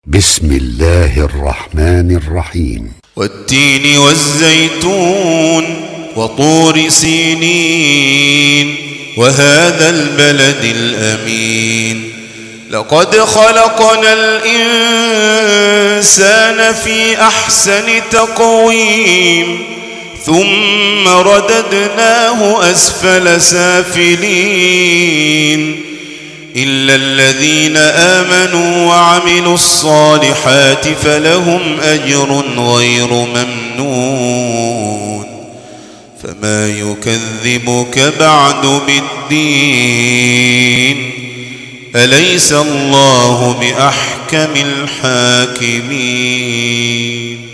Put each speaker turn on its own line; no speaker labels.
بسم الله الرحمن الرحيم.
والتين والزيتون وطور سينين وهذا البلد الأمين لقد خلقنا الإنسان في أحسن تقويم ثم رددناه أسفل سافلين إلا الذين آمنوا وعملوا الصالحات فلهم أجر غير ممنون فما يكذبك بعد بالدين أليس الله بأحكم الحاكمين.